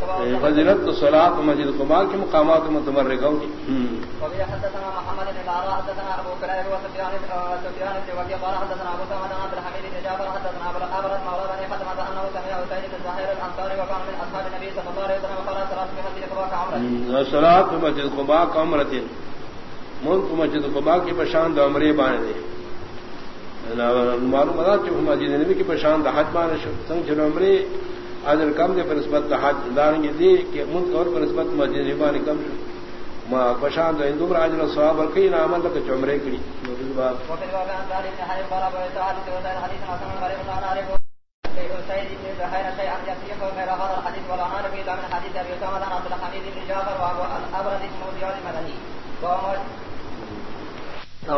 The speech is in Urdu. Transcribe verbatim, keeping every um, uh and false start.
فضیلت صلاۃ مسجد قباء کے مقامات متمرکہ کی. وبه حدثنا محمد بن العلاء حدثنا ابو كريب وسفيان سفيان الثوري قال حدثنا ابو سلمة عن عبد الحميد بن جعفر حدثنا ابو الابرد مولى بني خزرمة انه سمع سعيد بن زهير الانصاري وكان من اصحاب النبي صلى الله عليه وسلم قال صلاة في مسجد قباء كعمرة. صلاۃ مسجد قباء كعمرة ملک مسجد قباء کی پشان دو عمرے بانے دے معلوم بتا چکا مسجد نبی کی پشان دا حج بانے سنگ چلو عمرے اجر کم دے پر نسبت دا حج داریں گے دے کہ ملک اور پر نسبت مسجد نبی بانے کم شو ما پشان دا ہندو راج نے ثواب اور کئی نام اللہ کے عمرے کڑی. وفي الباب عن سعد بن حنيف قال ابو سعد وزيد حديث حسن غريب لا نعرف سعيد بن زهير شيئا يصيح غير هذا الحديث ولا نعرف الا من حديث ابي اسامه عن عبد الحميد بن جعفر وابو الابرد اسمه زياد المدني